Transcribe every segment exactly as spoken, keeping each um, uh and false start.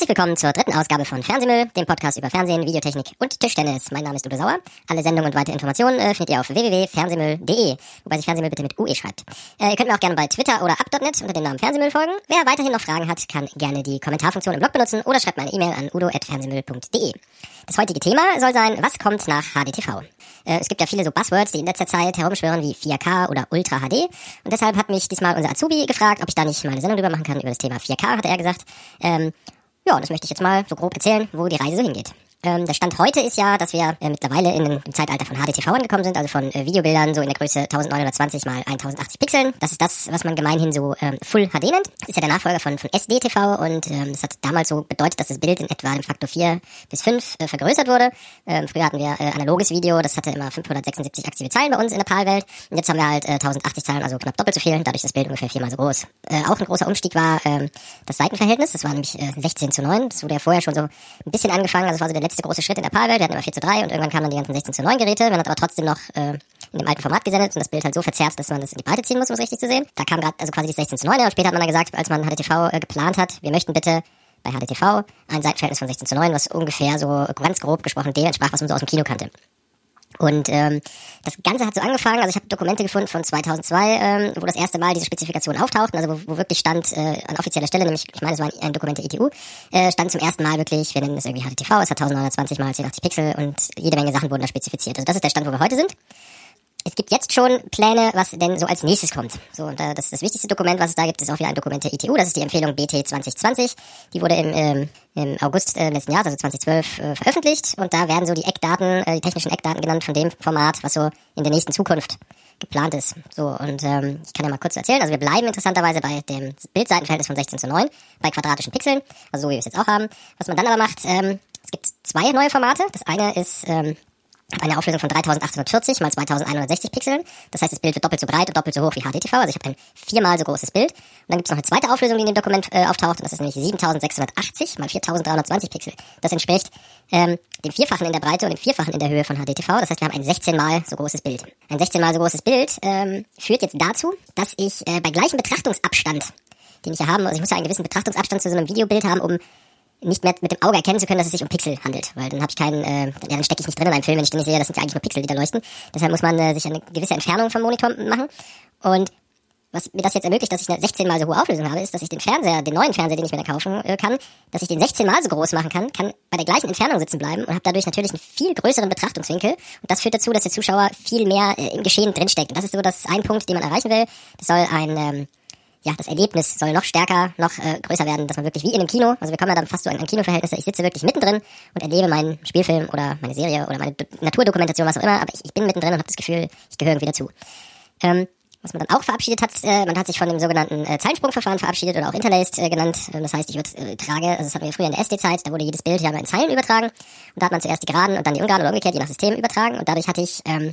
Herzlich willkommen zur dritten Ausgabe von Fernsehmüll, dem Podcast über Fernsehen, Videotechnik und Tischtennis. Mein Name ist Udo Sauer. Alle Sendungen und weitere Informationen äh, findet ihr auf w w w punkt fernsehmüll punkt de, wobei sich Fernsehmüll bitte mit U E schreibt. Äh, ihr könnt mir auch gerne bei Twitter oder up punkt net unter dem Namen Fernsehmüll folgen. Wer weiterhin noch Fragen hat, kann gerne die Kommentarfunktion im Blog benutzen oder schreibt meine E-Mail an udo at fernsehmüll punkt de. Das heutige Thema soll sein, was kommt nach H D T V? Äh, es gibt ja viele so Buzzwords, die in letzter Zeit herumschwirren, wie vier K oder Ultra H D. Und deshalb hat mich diesmal unser Azubi gefragt, ob ich da nicht mal eine Sendung drüber machen kann über das Thema vier K, hat er gesagt. Ähm, Ja, das möchte ich jetzt mal so grob erzählen, wo die Reise so hingeht. Ähm, der Stand heute ist ja, dass wir äh, mittlerweile in dem Zeitalter von H D T V angekommen sind, also von äh, Videobildern so in der Größe neunzehnhundertzwanzig mal tausendachtzig Pixeln. Das ist das, was man gemeinhin so ähm, Full H D nennt. Das ist ja der Nachfolger von, von S D T V und ähm, das hat damals so bedeutet, dass das Bild in etwa im Faktor vier bis fünf äh, vergrößert wurde. Ähm, früher hatten wir äh, analoges Video, das hatte immer fünfhundertsechsundsiebzig aktive Zeilen bei uns in der PAL-Welt. Und jetzt haben wir halt äh, tausendachtzig Zeilen, also knapp doppelt so viel, dadurch ist das Bild ungefähr viermal so groß. Äh, auch ein großer Umstieg war ähm, das Seitenverhältnis, das war nämlich äh, sechzehn zu neun. Das wurde ja vorher schon so ein bisschen angefangen, also das war so der letzte große Schritt in der PAL-Welt. Wir hatten immer vier zu drei und irgendwann kamen dann die ganzen sechzehn zu neun Geräte. Man hat aber trotzdem noch äh, in dem alten Format gesendet und das Bild halt so verzerrt, dass man das in die Breite ziehen muss, um es richtig zu sehen. Da kam gerade also quasi die sechzehn zu neun und später hat man dann gesagt, als man H D T V äh, geplant hat, wir möchten bitte bei H D T V ein Seitenverhältnis von sechzehn zu neun, was ungefähr so ganz grob gesprochen dem entsprach, was man so aus dem Kino kannte. Und ähm, das Ganze hat so angefangen, also ich habe Dokumente gefunden von zweitausendzwei, ähm, wo das erste Mal diese Spezifikationen auftauchten, also wo, wo wirklich stand äh, an offizieller Stelle, nämlich, ich meine, es war ein, ein Dokument der I T U, äh, stand zum ersten Mal wirklich, wir nennen das irgendwie H D T V, es hat neunzehnhundertzwanzig mal zehnhundertachtzig Pixel und jede Menge Sachen wurden da spezifiziert. Also das ist der Stand, wo wir heute sind. Es gibt jetzt schon Pläne, was denn so als nächstes kommt. So, und äh, das ist das wichtigste Dokument, was es da gibt, ist auch wieder ein Dokument der I T U. Das ist die Empfehlung B T zwanzig zwanzig. Die wurde im, ähm, im August äh, letzten Jahres, also zweitausendzwölf, äh, veröffentlicht. Und da werden so die Eckdaten, äh, die technischen Eckdaten genannt von dem Format, was so in der nächsten Zukunft geplant ist. So, und ähm, ich kann ja mal kurz erzählen. Also wir bleiben interessanterweise bei dem Bildseitenverhältnis von sechzehn zu neun, bei quadratischen Pixeln, also so wie wir es jetzt auch haben. Was man dann aber macht, ähm, es gibt zwei neue Formate. Das eine ist ähm, hat eine Auflösung von dreitausendachthundertvierzig mal zweitausendeinhundertsechzig Pixeln. Das heißt, das Bild wird doppelt so breit und doppelt so hoch wie H D T V. Also ich habe ein viermal so großes Bild. Und dann gibt es noch eine zweite Auflösung, die in dem Dokument äh, auftaucht. Und das ist nämlich siebentausendsechshundertachtzig mal viertausenddreihundertzwanzig Pixel. Das entspricht ähm, dem Vierfachen in der Breite und dem Vierfachen in der Höhe von H D T V. Das heißt, wir haben ein sechzehn mal so großes Bild. Ein sechzehn mal so großes Bild ähm, führt jetzt dazu, dass ich äh, bei gleichem Betrachtungsabstand, den ich ja habe, also ich muss ja einen gewissen Betrachtungsabstand zu so einem Videobild haben, um nicht mehr mit dem Auge erkennen zu können, dass es sich um Pixel handelt, weil dann habe ich keinen, äh, ja, dann stecke ich nicht drin in einem Film, wenn ich den nicht sehe, das sind ja eigentlich nur Pixel, die da leuchten. Deshalb muss man äh, sich eine gewisse Entfernung vom Monitor machen. Und was mir das jetzt ermöglicht, dass ich eine sechzehn mal so hohe Auflösung habe, ist, dass ich den Fernseher, den neuen Fernseher, den ich mir da kaufen äh, kann, dass ich den sechzehn mal so groß machen kann, kann bei der gleichen Entfernung sitzen bleiben und habe dadurch natürlich einen viel größeren Betrachtungswinkel. Und das führt dazu, dass der Zuschauer viel mehr äh, im Geschehen drinsteckt. Und das ist so das ein Punkt, den man erreichen will. Das soll ein ähm, ja, das Erlebnis soll noch stärker, noch äh, größer werden, dass man wirklich wie in einem Kino, also wir kommen ja dann fast so in ein Kinoverhältnis, ich sitze wirklich mittendrin und erlebe meinen Spielfilm oder meine Serie oder meine Do- Naturdokumentation, was auch immer, aber ich, ich bin mittendrin und habe das Gefühl, ich gehöre irgendwie dazu. Ähm, was man dann auch verabschiedet hat, äh, man hat sich von dem sogenannten äh, Zeilensprungverfahren verabschiedet oder auch Interlaced äh, genannt. Ähm, das heißt, ich übertrage, also das hatten wir früher in der S D-Zeit, da wurde jedes Bild ja mal in Zeilen übertragen und da hat man zuerst die geraden und dann die ungeraden oder umgekehrt, je nach System übertragen und dadurch hatte ich ähm,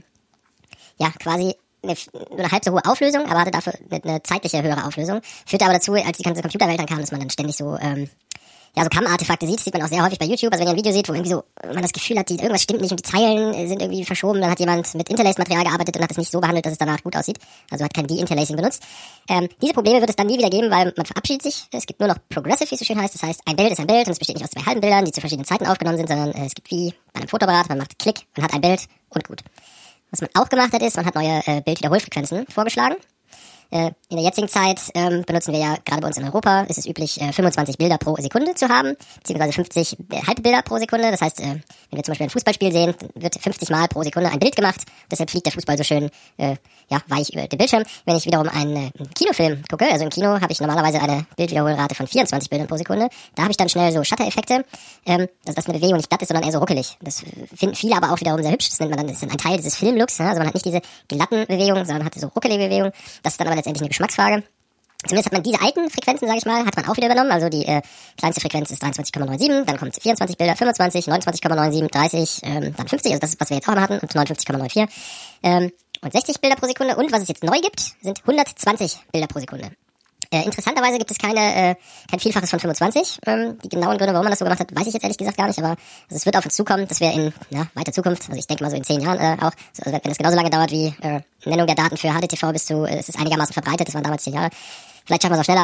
ja quasi Eine, nur eine halb so hohe Auflösung, aber hatte dafür eine, eine zeitliche höhere Auflösung. Führte aber dazu, als die ganze Computerwelt dann kam, dass man dann ständig so, ähm, ja, so Cam-Artefakte sieht. Das sieht man auch sehr häufig bei YouTube. Also wenn ihr ein Video seht, wo irgendwie so, man das Gefühl hat, die, irgendwas stimmt nicht und die Zeilen sind irgendwie verschoben, dann hat jemand mit Interlace-Material gearbeitet und hat es nicht so behandelt, dass es danach gut aussieht. Also hat kein De-Interlacing benutzt. Ähm, diese Probleme wird es dann nie wieder geben, weil man verabschiedet sich. Es gibt nur noch Progressive, wie es so schön heißt. Das heißt, ein Bild ist ein Bild und es besteht nicht aus zwei halben Bildern, die zu verschiedenen Zeiten aufgenommen sind, sondern äh, es gibt wie bei einem Fotoapparat, man macht Klick und hat ein Bild und gut. Was man auch gemacht hat, ist, man hat neue äh, Bildwiederholfrequenzen vorgeschlagen. Äh, in der jetzigen Zeit ähm, benutzen wir ja, gerade bei uns in Europa, ist es üblich, äh, fünfundzwanzig Bilder pro Sekunde zu haben, beziehungsweise fünfzig äh, halbe Bilder pro Sekunde. Das heißt, äh, wenn wir zum Beispiel ein Fußballspiel sehen, wird fünfzig Mal pro Sekunde ein Bild gemacht. Deshalb fliegt der Fußball so schön äh, ja, weich über den Bildschirm. Wenn ich wiederum einen, äh, einen Kinofilm gucke, also im Kino habe ich normalerweise eine Bildwiederholrate von vierundzwanzig Bildern pro Sekunde. Da habe ich dann schnell so Shutter-Effekte, ähm, dass das eine Bewegung nicht glatt ist, sondern eher so ruckelig. Das finden viele aber auch wiederum sehr hübsch. Das nennt man dann, das ist ein Teil dieses Filmlooks. Ja? Also man hat nicht diese glatten Bewegungen, sondern hat so ruckelige Bewegungen. Das ist dann aber letztendlich eine Geschmacksfrage. Zumindest hat man diese alten Frequenzen, sage ich mal, hat man auch wieder übernommen. Also die äh, kleinste Frequenz ist dreiundzwanzig Komma siebenundneunzig, dann kommt vierundzwanzig Bilder, fünfundzwanzig, neunundzwanzig Komma siebenundneunzig, dreißig, ähm, dann fünfzig, also das ist, was wir jetzt auch mal hatten, und neunundfünfzig Komma vierundneunzig. Ähm, und sechzig Bilder pro Sekunde. Und was es jetzt neu gibt, sind hundertzwanzig Bilder pro Sekunde. Äh, interessanterweise gibt es keine, äh, kein Vielfaches von fünfundzwanzig. Ähm, die genauen Gründe, warum man das so gemacht hat, weiß ich jetzt ehrlich gesagt gar nicht. Aber also es wird auf uns zukommen, dass wir in ja, weiter Zukunft, also ich denke mal so in zehn Jahren äh, auch, also wenn es genauso lange dauert wie äh, Nennung der Daten für H D T V bis zu, äh, es ist einigermaßen verbreitet, das waren damals zehn Jahre. Vielleicht schaffen wir es auch schneller, aber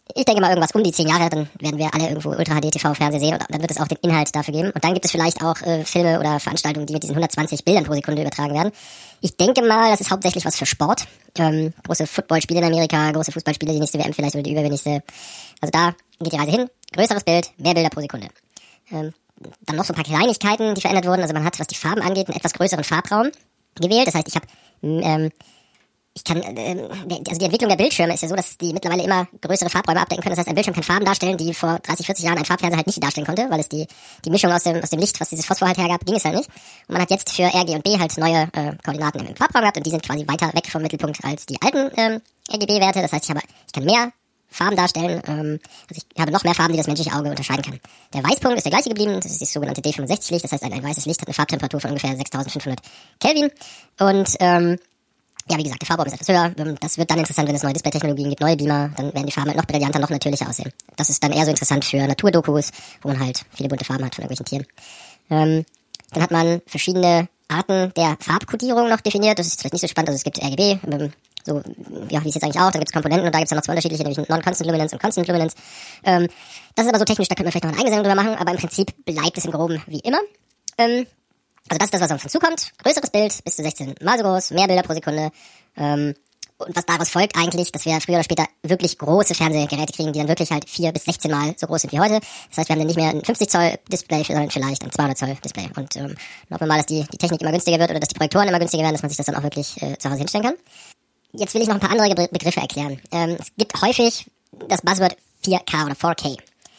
ich denke mal irgendwas um die zehn Jahre, dann werden wir alle irgendwo Ultra H D T V-Fernseher sehen und dann wird es auch den Inhalt dafür geben. Und dann gibt es vielleicht auch äh, Filme oder Veranstaltungen, die mit diesen hundertzwanzig Bildern pro Sekunde übertragen werden. Ich denke mal, das ist hauptsächlich was für Sport. Ähm, große Footballspiele in Amerika, große Fußballspiele, die nächste W M vielleicht oder die übernächste. Also da geht die Reise hin. Größeres Bild, mehr Bilder pro Sekunde. Ähm, dann noch so ein paar Kleinigkeiten, die verändert wurden. Also man hat, was die Farben angeht, einen etwas größeren Farbraum gewählt. Das heißt, ich habe ähm, Ich kann, äh, also die Entwicklung der Bildschirme ist ja so, dass die mittlerweile immer größere Farbräume abdecken können. Das heißt, ein Bildschirm kann Farben darstellen, die vor dreißig, vierzig Jahren ein Farbfernseher halt nicht darstellen konnte, weil es die die Mischung aus dem aus dem Licht, was dieses Phosphor halt hergab, ging es halt nicht. Und man hat jetzt für R, G und B halt neue äh, Koordinaten im Farbraum gehabt und die sind quasi weiter weg vom Mittelpunkt als die alten ähm, R G B-Werte. Das heißt, ich habe, ich kann mehr Farben darstellen, ähm, also ich habe noch mehr Farben, die das menschliche Auge unterscheiden kann. Der Weißpunkt ist der gleiche geblieben, das ist das sogenannte D fünfundsechzig Licht, das heißt, ein, ein weißes Licht hat eine Farbtemperatur von ungefähr sechstausendfünfhundert Kelvin und ähm, ja, wie gesagt, der Farbraum ist etwas höher. Das wird dann interessant, wenn es neue Display-Technologien gibt, neue Beamer, dann werden die Farben halt noch brillanter, noch natürlicher aussehen. Das ist dann eher so interessant für Naturdokus, wo man halt viele bunte Farben hat von irgendwelchen Tieren. Ähm, dann hat man verschiedene Arten der Farbkodierung noch definiert. Das ist vielleicht nicht so spannend, also es gibt R G B, ähm, so, ja, wie es jetzt eigentlich auch, dann gibt es Komponenten und da gibt es dann noch zwei unterschiedliche, nämlich Non-Constant Luminance und Constant Luminance. Ähm, das ist aber so technisch, da könnte man vielleicht noch eine eigene Sendung drüber machen, aber im Prinzip bleibt es im Groben wie immer. Ähm, Also das ist das, was auf uns zukommt. Größeres Bild, bis zu sechzehn Mal so groß, mehr Bilder pro Sekunde. Ähm, und was daraus folgt eigentlich, dass wir früher oder später wirklich große Fernsehgeräte kriegen, die dann wirklich halt vier bis sechzehn Mal so groß sind wie heute. Das heißt, wir haben dann nicht mehr ein fünfzig Zoll Display, sondern vielleicht ein zweihundert Zoll Display. Und ähm, hoffen wir mal, dass die, die Technik immer günstiger wird oder dass die Projektoren immer günstiger werden, dass man sich das dann auch wirklich äh, zu Hause hinstellen kann. Jetzt will ich noch ein paar andere Be- Begriffe erklären. Ähm, es gibt häufig das Buzzword vier K oder vier K.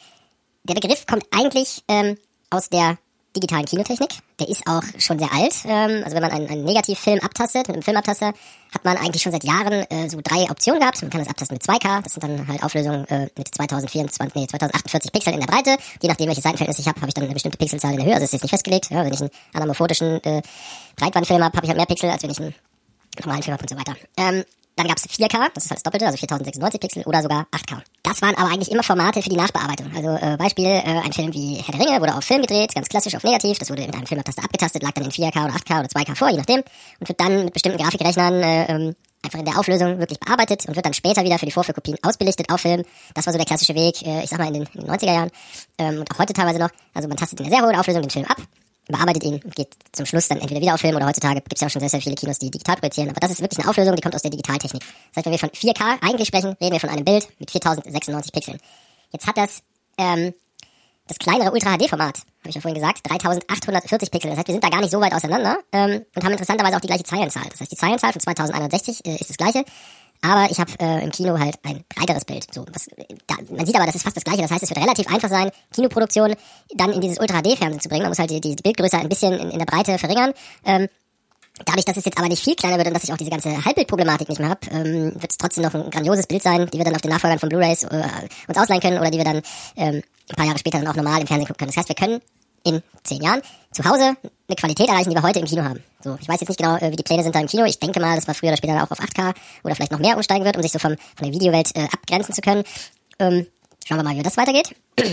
Der Begriff kommt eigentlich ähm, aus der digitalen Kinotechnik. Der ist auch schon sehr alt. Ähm, also wenn man einen, einen Negativfilm abtastet, mit einem Filmabtaster, hat man eigentlich schon seit Jahren äh, so drei Optionen gehabt. Man kann das abtasten mit zwei K. Das sind dann halt Auflösungen äh, mit zweitausendvierundzwanzig, nee, zweitausendachtundzwanzig Pixeln in der Breite. Je nachdem, welches Seitenverhältnis ich habe, habe ich dann eine bestimmte Pixelzahl in der Höhe. Also das ist jetzt nicht festgelegt. Ja, wenn ich einen anamorphotischen äh, Breitbandfilm habe, habe ich halt mehr Pixel, als wenn ich einen normalen Film habe und so weiter. Ähm, Dann gab es vier K, das ist halt das Doppelte, also viertausendsechsundneunzig Pixel oder sogar acht K. Das waren aber eigentlich immer Formate für die Nachbearbeitung. Also äh, Beispiel, äh, ein Film wie Herr der Ringe wurde auf Film gedreht, ganz klassisch auf Negativ. Das wurde mit einem Filmabtaster abgetastet, lag dann in vier K oder acht K oder zwei K vor, je nachdem. Und wird dann mit bestimmten Grafikrechnern äh, ähm, einfach in der Auflösung wirklich bearbeitet und wird dann später wieder für die Vorführkopien ausbelichtet auf Film. Das war so der klassische Weg, äh, ich sag mal in den, in den neunziger Jahren ähm, und auch heute teilweise noch. Also man tastet in einer sehr hohen Auflösung den Film ab, bearbeitet ihn und geht zum Schluss dann entweder wieder auf Film oder heutzutage gibt es ja auch schon sehr, sehr viele Kinos, die digital projizieren. Aber das ist wirklich eine Auflösung, die kommt aus der Digitaltechnik. Das heißt, wenn wir von vier K eigentlich sprechen, reden wir von einem Bild mit viertausendsechsundneunzig Pixeln. Jetzt hat das ähm, das kleinere Ultra-H D-Format, habe ich ja vorhin gesagt, dreitausendachthundertvierzig Pixel. Das heißt, wir sind da gar nicht so weit auseinander ähm, und haben interessanterweise auch die gleiche Zeilenzahl. Das heißt, die Zeilenzahl von zweitausendeinundsechzig äh, ist das gleiche. Aber ich habe äh, im Kino halt ein breiteres Bild. So, was, da, man sieht aber, das ist fast das Gleiche. Das heißt, es wird relativ einfach sein, Kinoproduktion dann in dieses Ultra-H D-Fernsehen zu bringen. Man muss halt die, die Bildgröße ein bisschen in, in der Breite verringern. Ähm, dadurch, dass es jetzt aber nicht viel kleiner wird und dass ich auch diese ganze Halbbildproblematik nicht mehr habe, ähm, wird es trotzdem noch ein grandioses Bild sein, die wir dann auf den Nachfolgern von Blu-rays äh, uns ausleihen können oder die wir dann ähm, ein paar Jahre später dann auch normal im Fernsehen gucken können. Das heißt, wir können in zehn Jahren zu Hause eine Qualität erreichen, die wir heute im Kino haben. So, ich weiß jetzt nicht genau, wie die Pläne sind da im Kino. Ich denke mal, dass man früher oder später auch auf acht K oder vielleicht noch mehr umsteigen wird, um sich so vom, von der Videowelt äh, abgrenzen zu können. Ähm, schauen wir mal, wie das weitergeht.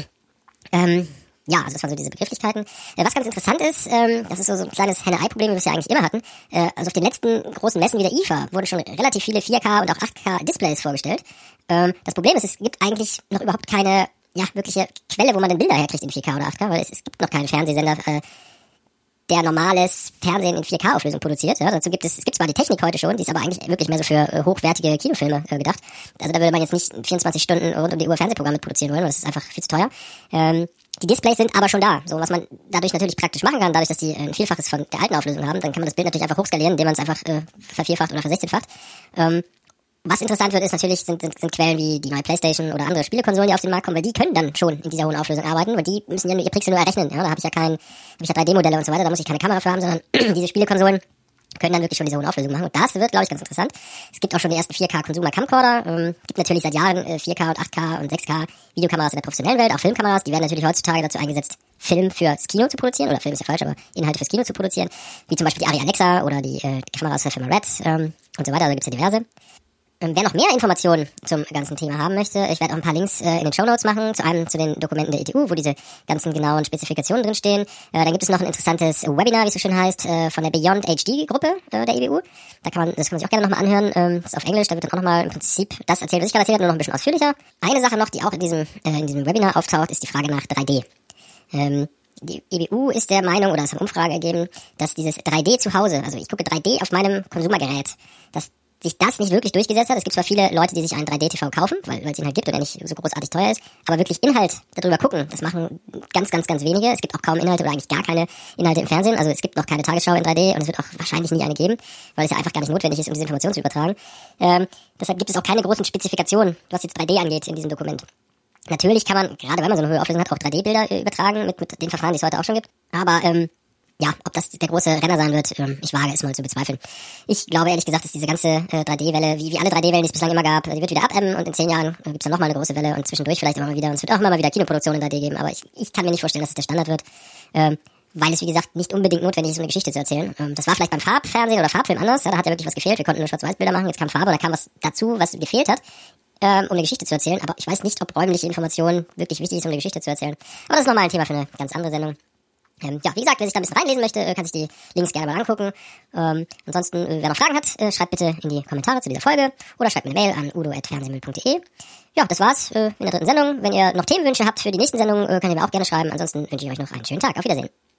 ähm, ja, also das waren so diese Begrifflichkeiten. Äh, was ganz interessant ist, ähm, das ist so, so ein kleines Henne-Ei-Problem, wie wir es ja eigentlich immer hatten. Äh, also auf den letzten großen Messen wie der I F A wurden schon relativ viele vier K und auch acht K Displays vorgestellt. Ähm, das Problem ist, es gibt eigentlich noch überhaupt keine ja, wirkliche Quelle, wo man den Bilder herkriegt in vier K oder acht K, weil es, es gibt noch keinen Fernsehsender, äh, der normales Fernsehen in vier K Auflösung produziert. Ja, dazu gibt es, es gibt zwar die Technik heute schon, die ist aber eigentlich wirklich mehr so für äh, hochwertige Kinofilme äh, gedacht. Also da würde man jetzt nicht vierundzwanzig Stunden rund um die Uhr Fernsehprogramme produzieren wollen, weil das ist einfach viel zu teuer. Ähm, die Displays sind aber schon da. So, was man dadurch natürlich praktisch machen kann, dadurch, dass die ein Vielfaches von der alten Auflösung haben, dann kann man das Bild natürlich einfach hochskalieren, indem man es einfach äh, vervierfacht oder versechzehnfacht. Ähm, Was interessant wird, ist natürlich, sind, sind, sind Quellen wie die neue PlayStation oder andere Spielekonsolen, die auf den Markt kommen, weil die können dann schon in dieser hohen Auflösung arbeiten, weil die müssen ja nur ihr Pixel nur errechnen. Ja, da habe ich ja kein, habe ich ja drei D-Modelle und so weiter, da muss ich keine Kamera für haben, sondern diese Spielekonsolen können dann wirklich schon diese hohen Auflösungen machen. Und das wird, glaube ich, ganz interessant. Es gibt auch schon die ersten vier K Consumer Camcorder. Ähm, gibt natürlich seit Jahren äh, vier K und acht K und sechs K Videokameras in der professionellen Welt, auch Filmkameras. Die werden natürlich heutzutage dazu eingesetzt, Film fürs Kino zu produzieren, oder Film ist ja falsch, aber Inhalte fürs Kino zu produzieren, wie zum Beispiel die Arri Alexa oder die, äh, die Kameras der Firma Red ähm, und so weiter. Da gibt's ja diverse. Ähm, wer noch mehr Informationen zum ganzen Thema haben möchte, ich werde auch ein paar Links äh, in den Shownotes machen, zu einem zu den Dokumenten der E T U, wo diese ganzen genauen Spezifikationen drinstehen. Äh, dann gibt es noch ein interessantes Webinar, wie es so schön heißt, äh, von der Beyond H D-Gruppe äh, der E B U. Da kann man, das kann man sich auch gerne nochmal anhören. Ähm, das ist auf Englisch, da wird dann auch nochmal im Prinzip das erzählt, was ich gerade erzählt habe, nur noch ein bisschen ausführlicher. Eine Sache noch, die auch in diesem, äh, in diesem Webinar auftaucht, ist die Frage nach drei D. Ähm, die E B U ist der Meinung, oder es hat eine Umfrage ergeben, dass dieses drei D zu Hause, also ich gucke drei D auf meinem Konsumergerät, dass sich das nicht wirklich durchgesetzt hat. Es gibt zwar viele Leute, die sich einen drei D T V kaufen, weil es ihn halt gibt und er nicht so großartig teuer ist, aber wirklich Inhalt darüber gucken, das machen ganz, ganz, ganz wenige. Es gibt auch kaum Inhalte oder eigentlich gar keine Inhalte im Fernsehen. Also es gibt noch keine Tagesschau in drei D und es wird auch wahrscheinlich nie eine geben, weil es ja einfach gar nicht notwendig ist, um diese Information zu übertragen. Ähm, deshalb gibt es auch keine großen Spezifikationen, was jetzt drei D angeht in diesem Dokument. Natürlich kann man, gerade weil man so eine hohe Auflösung hat, auch drei D-Bilder äh, übertragen mit, mit den Verfahren, die es heute auch schon gibt. Aber ähm, ja, ob das der große Renner sein wird, ähm, ich wage es mal zu bezweifeln. Ich glaube ehrlich gesagt, dass diese ganze äh, drei D-Welle, wie, wie alle drei D-Wellen, die es bislang immer gab, die wird wieder abebben und in zehn Jahren äh, gibt es dann nochmal eine große Welle und zwischendurch vielleicht immer mal wieder. Und es wird auch immer mal wieder Kinoproduktionen in drei D geben, aber ich, ich kann mir nicht vorstellen, dass es der Standard wird. Ähm, weil es, wie gesagt, nicht unbedingt notwendig ist, um eine Geschichte zu erzählen. Ähm, das war vielleicht beim Farbfernsehen oder Farbfilm anders, ja, da hat ja wirklich was gefehlt, wir konnten nur Schwarz-Weiß-Bilder machen, jetzt kam Farbe, da kam was dazu, was gefehlt hat, ähm, um eine Geschichte zu erzählen, aber ich weiß nicht, ob räumliche Information wirklich wichtig ist, um eine Geschichte zu erzählen. Aber das ist nochmal ein Thema für eine ganz andere Sendung. Ähm, ja, wie gesagt, wer sich da ein bisschen reinlesen möchte, äh, kann sich die Links gerne mal angucken. Ähm, ansonsten, äh, wer noch Fragen hat, äh, schreibt bitte in die Kommentare zu dieser Folge oder schreibt mir eine Mail an udo at fernsehmüll punkt de. Ja, das war's äh, in der dritten Sendung. Wenn ihr noch Themenwünsche habt für die nächsten Sendungen, äh, könnt ihr mir auch gerne schreiben. Ansonsten wünsche ich euch noch einen schönen Tag. Auf Wiedersehen.